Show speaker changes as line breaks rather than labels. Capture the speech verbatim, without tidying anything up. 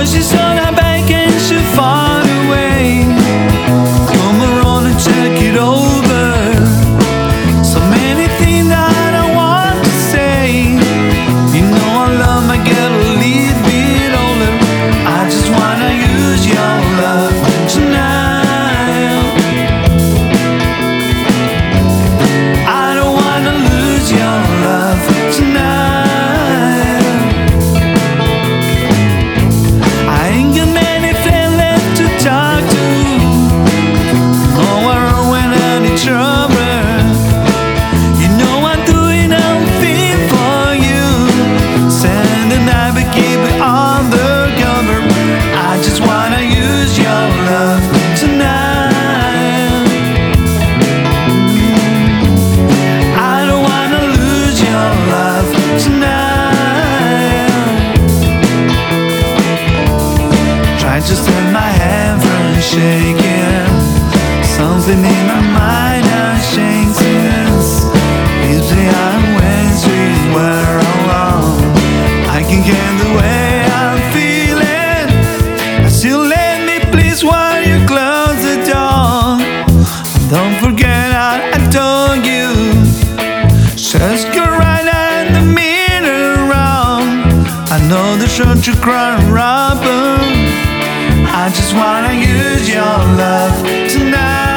Oh, she's on her back and she's far away. Come around and check it over. So many things that I want to say. You know I love my girl a little bit older. I just wanna use your love tonight. I don't wanna lose your love tonight. I ain't got many friends left to talk to. Oh, we're all out in trouble. You know I'm doing everything for you. Send the night but keep it undercover. I just wanna use your love tonight. I don't wanna lose your love tonight. Try to stop my hand from shaking. Something in my mind has changed since. Please say I'm when we were alone. I can get the way I'm feeling. Still let me please while you close the door. Don't forget how I told you. Just go right at the middle round. I know the short you cry rubber. I just wanna use your love tonight.